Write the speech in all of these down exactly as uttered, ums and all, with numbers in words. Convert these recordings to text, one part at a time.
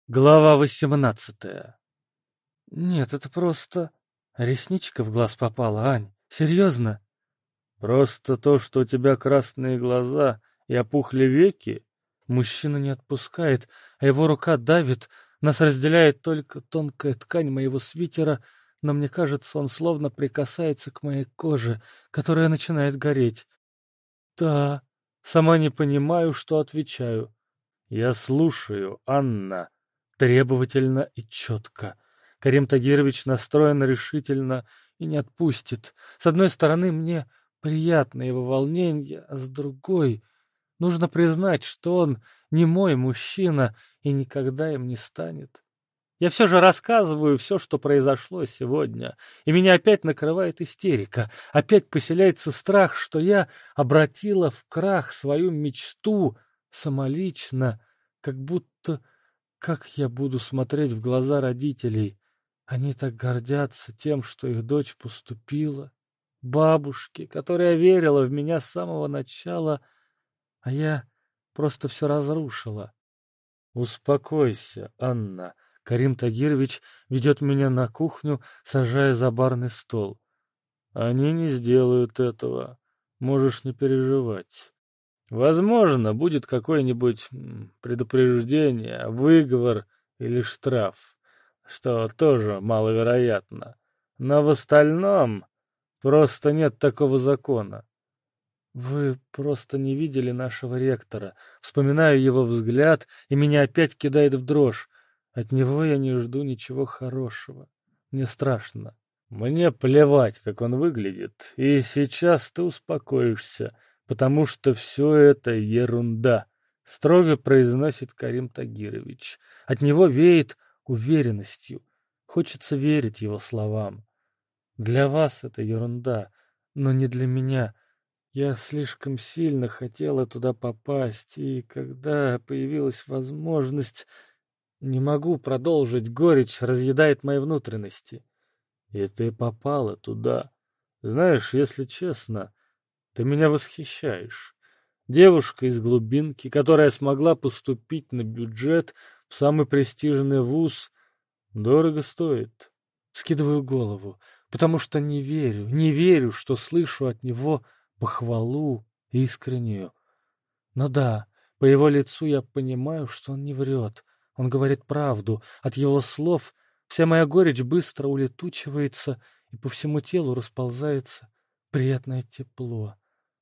Глава восемнадцатая. Нет, это просто... Ресничка в глаз попала, Ань. Серьезно? Просто то, что у тебя красные глаза и опухли веки? Мужчина не отпускает, а его рука давит. Нас разделяет только тонкая ткань моего свитера, но мне кажется, он словно прикасается к моей коже, которая начинает гореть. Да, сама не понимаю, что отвечаю. Я слушаю, Анна. Требовательно и четко. Карим Тагирович настроен решительно и не отпустит. С одной стороны, мне приятно его волнение, а с другой... Нужно признать, что он не мой мужчина и никогда им не станет. Я все же рассказываю все, что произошло сегодня, и меня опять накрывает истерика. Опять поселяется страх, что я обратила в крах свою мечту самолично, как будто... Как я буду смотреть в глаза родителей? Они так гордятся тем, что их дочь поступила. Бабушки, которая верила в меня с самого начала, а я просто все разрушила. Успокойся, Анна. Карим Тагирович ведет меня на кухню, сажая за барный стол. Они не сделают этого. Можешь не переживать. Возможно, будет какое-нибудь предупреждение, выговор или штраф, что тоже маловероятно. Но в остальном просто нет такого закона. Вы просто не видели нашего ректора. Вспоминаю его взгляд, и меня опять кидает в дрожь. От него я не жду ничего хорошего. Мне страшно. Мне плевать, как он выглядит, и сейчас ты успокоишься, потому что все это ерунда, — строго произносит Карим Тагирович. От него веет уверенностью. Хочется верить его словам. Для вас это ерунда, но не для меня. Я слишком сильно хотела туда попасть, и когда появилась возможность... Не могу продолжить, горечь разъедает мои внутренности. И ты попала туда. Знаешь, если честно, ты меня восхищаешь. Девушка из глубинки, которая смогла поступить на бюджет в самый престижный вуз, дорого стоит. Скидываю голову, потому что не верю, не верю, что слышу от него похвалу искреннюю. Но да, по его лицу я понимаю, что он не врет. Он говорит правду. От его слов вся моя горечь быстро улетучивается, и по всему телу расползается приятное тепло.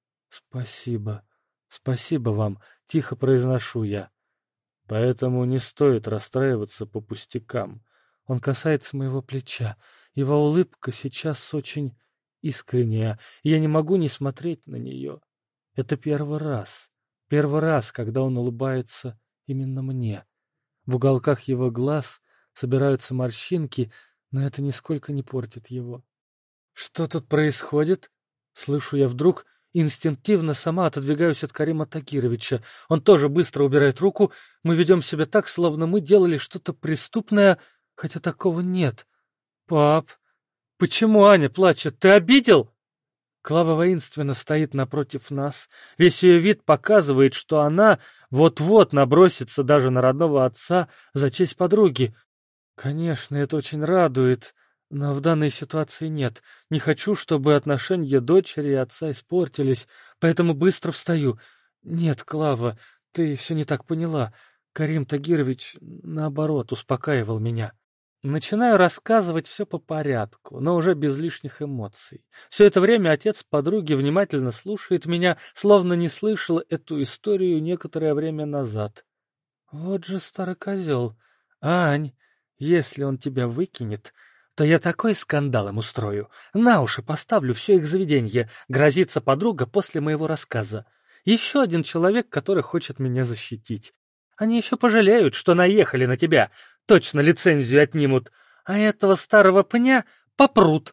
Спасибо, спасибо вам, тихо произношу я. Поэтому не стоит расстраиваться по пустякам. Он касается моего плеча. Его улыбка сейчас очень искренняя, и я не могу не смотреть на нее. Это первый раз, первый раз, когда он улыбается именно мне. В уголках его глаз собираются морщинки, но это нисколько не портит его. «Что тут происходит?» Слышу я вдруг, инстинктивно сама отодвигаюсь от Карима Тагировича. Он тоже быстро убирает руку. Мы ведем себя так, словно мы делали что-то преступное, хотя такого нет. «Пап, почему Аня плачет? Ты обидел?» Клава воинственно стоит напротив нас. Весь ее вид показывает, что она вот-вот набросится даже на родного отца за честь подруги. Конечно, это очень радует, но в данной ситуации нет. Не хочу, чтобы отношения дочери и отца испортились, поэтому быстро встаю. Нет, Клава, ты все не так поняла. Карим Тагирович, наоборот, успокаивал меня. Начинаю рассказывать все по порядку, но уже без лишних эмоций. Все это время отец подруги внимательно слушает меня, словно не слышал эту историю некоторое время назад. Вот же старый козел. Ань, если он тебя выкинет, то я такой скандал им устрою. На уши поставлю все их заведенье, грозится подруга после моего рассказа. Еще один человек, который хочет меня защитить. Они еще пожалеют, что наехали на тебя. Точно лицензию отнимут. А этого старого пня попрут.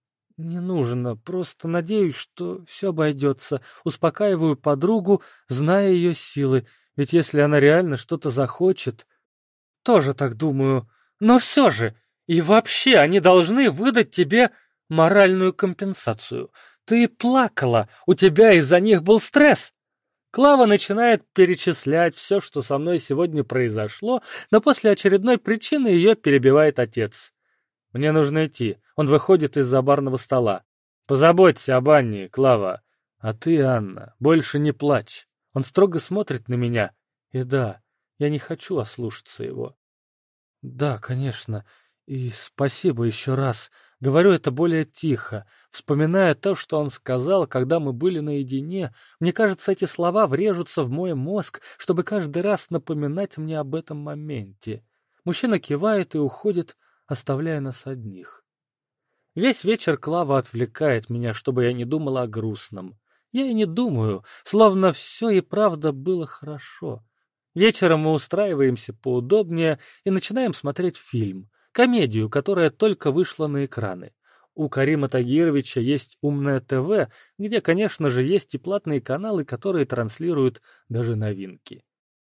Не нужно, просто надеюсь, что все обойдется. Успокаиваю подругу, зная ее силы. Ведь если она реально что-то захочет... Тоже так думаю. Но все же, и вообще они должны выдать тебе моральную компенсацию. Ты плакала, у тебя из-за них был стресс. Клава начинает перечислять все, что со мной сегодня произошло, но после очередной причины ее перебивает отец. Мне нужно идти. Он выходит из-за барного стола. Позаботься об Анне, Клава. А ты, Анна, больше не плачь. Он строго смотрит на меня. И да, я не хочу ослушаться его. Да, конечно. И спасибо еще раз. Говорю это более тихо, вспоминая то, что он сказал, когда мы были наедине. Мне кажется, эти слова врежутся в мой мозг, чтобы каждый раз напоминать мне об этом моменте. Мужчина кивает и уходит, оставляя нас одних. Весь вечер Клава отвлекает меня, чтобы я не думала о грустном. Я и не думаю, словно все и правда было хорошо. Вечером мы устраиваемся поудобнее и начинаем смотреть фильм. Комедию, которая только вышла на экраны. У Карима Тагировича есть умное ТВ, где, конечно же, есть и платные каналы, которые транслируют даже новинки.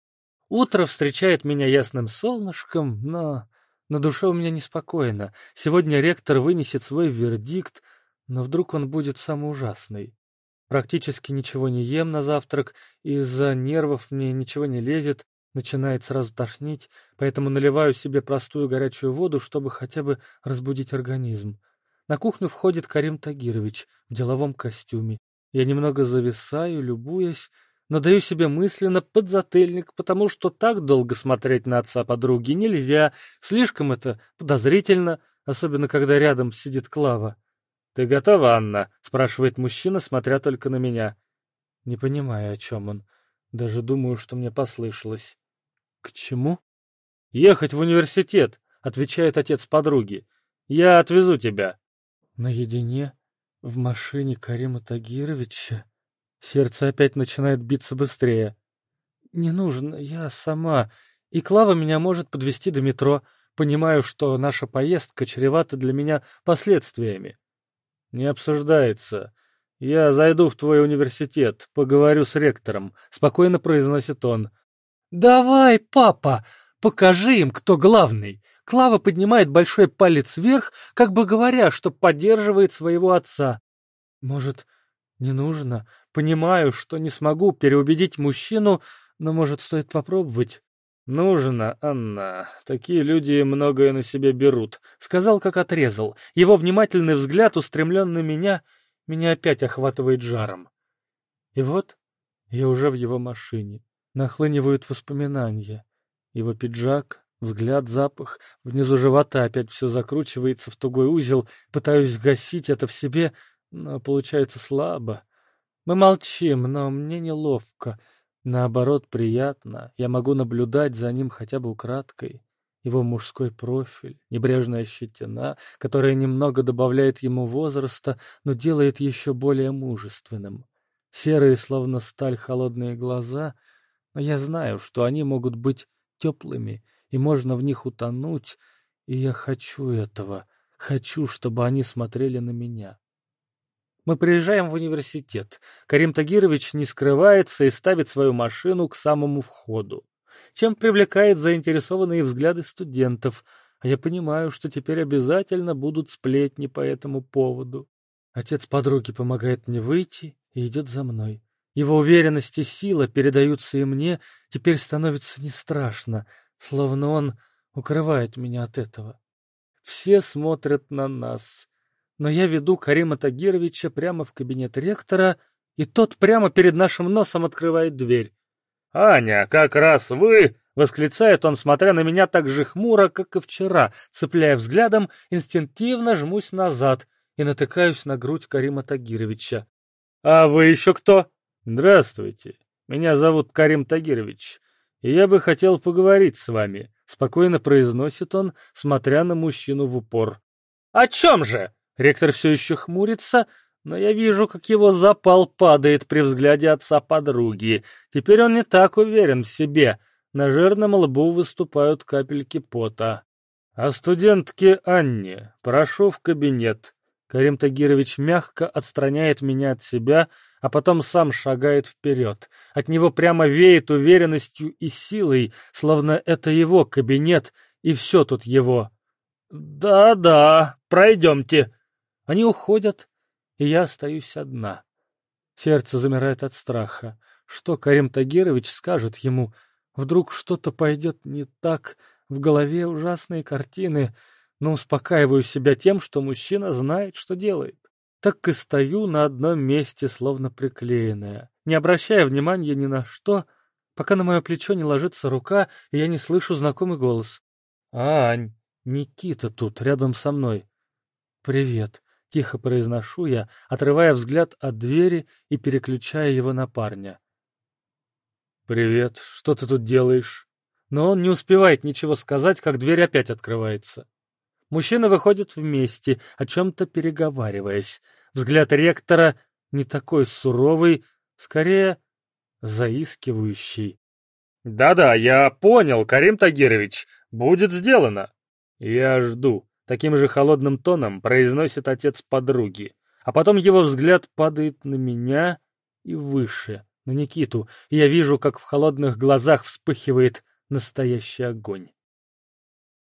Утро встречает меня ясным солнышком, но на душе у меня неспокойно. Сегодня ректор вынесет свой вердикт, но вдруг он будет самый ужасный. Практически ничего не ем на завтрак, из-за нервов мне ничего не лезет, начинает сразу тошнить, поэтому наливаю себе простую горячую воду, чтобы хотя бы разбудить организм. На кухню входит Карим Тагирович в деловом костюме. Я немного зависаю, любуясь, но даю себе мысленно подзатыльник, потому что так долго смотреть на отца подруги нельзя, слишком это подозрительно, особенно когда рядом сидит Клава. «Ты готова, Анна?» — спрашивает мужчина, смотря только на меня. Не понимаю, о чем он. Даже думаю, что мне послышалось. «К чему?» «Ехать в университет», — отвечает отец подруги. «Я отвезу тебя». Наедине? В машине Карима Тагировича? Сердце опять начинает биться быстрее. «Не нужно, я сама. И Клава меня может подвезти до метро. Понимаю, что наша поездка чревата для меня последствиями». «Не обсуждается. Я зайду в твой университет, поговорю с ректором», — спокойно произносит он. «Давай, папа, покажи им, кто главный». Клава поднимает большой палец вверх, как бы говоря, что поддерживает своего отца. «Может, не нужно? Понимаю, что не смогу переубедить мужчину, но, может, стоит попробовать?» «Нужно, Анна. Такие люди многое на себя берут», — сказал, как отрезал. Его внимательный взгляд, устремлен на меня, меня опять охватывает жаром. И вот я уже в его машине. Нахлынивают воспоминания. Его пиджак, взгляд, запах. Внизу живота опять все закручивается в тугой узел. Пытаюсь гасить это в себе, но получается слабо. Мы молчим, но мне неловко. Наоборот, приятно. Я могу наблюдать за ним хотя бы украдкой. Его мужской профиль, небрежная щетина, которая немного добавляет ему возраста, но делает еще более мужественным. Серые, словно сталь, холодные глаза, но я знаю, что они могут быть теплыми, и можно в них утонуть, и я хочу этого, хочу, чтобы они смотрели на меня. Мы приезжаем в университет. Карим Тагирович не скрывается и ставит свою машину к самому входу, чем привлекает заинтересованные взгляды студентов, а я понимаю, что теперь обязательно будут сплетни по этому поводу. Отец подруги помогает мне выйти и идет за мной. Его уверенность и сила передаются и мне, теперь становится не страшно, словно он укрывает меня от этого. Все смотрят на нас. Но я веду Карима Тагировича прямо в кабинет ректора, и тот прямо перед нашим носом открывает дверь. «Аня, как раз вы!» — восклицает он, смотря на меня так же хмуро, как и вчера, цепляя взглядом, инстинктивно жмусь назад и натыкаюсь на грудь Карима Тагировича. «А вы еще кто?» «Здравствуйте, меня зовут Карим Тагирович, и я бы хотел поговорить с вами», — спокойно произносит он, смотря на мужчину в упор. «О чем же?» Ректор все еще хмурится, но я вижу, как его запал падает при взгляде отца подруги. Теперь он не так уверен в себе. На жирном лбу выступают капельки пота. «А студентке Анне прошу в кабинет». Карим Тагирович мягко отстраняет меня от себя, а потом сам шагает вперед. От него прямо веет уверенностью и силой, словно это его кабинет, и все тут его. «Да-да, пройдемте». Они уходят, и я остаюсь одна. Сердце замирает от страха. Что Карим Тагирович скажет ему? Вдруг что-то пойдет не так, в голове ужасные картины, но успокаиваю себя тем, что мужчина знает, что делает. Так и стою на одном месте, словно приклеенная, не обращая внимания ни на что, пока на мое плечо не ложится рука, и я не слышу знакомый голос. «Ань, Никита тут, рядом со мной». «Привет», — тихо произношу я, отрывая взгляд от двери и переключая его на парня. «Привет, что ты тут делаешь?» Но он не успевает ничего сказать, как дверь опять открывается. Мужчины выходят вместе, о чем-то переговариваясь. Взгляд ректора не такой суровый, скорее заискивающий. «Да-да, я понял, Карим Тагирович, будет сделано». «Я жду», — таким же холодным тоном произносит отец подруги. А потом его взгляд падает на меня и выше, на Никиту, и я вижу, как в холодных глазах вспыхивает настоящий огонь.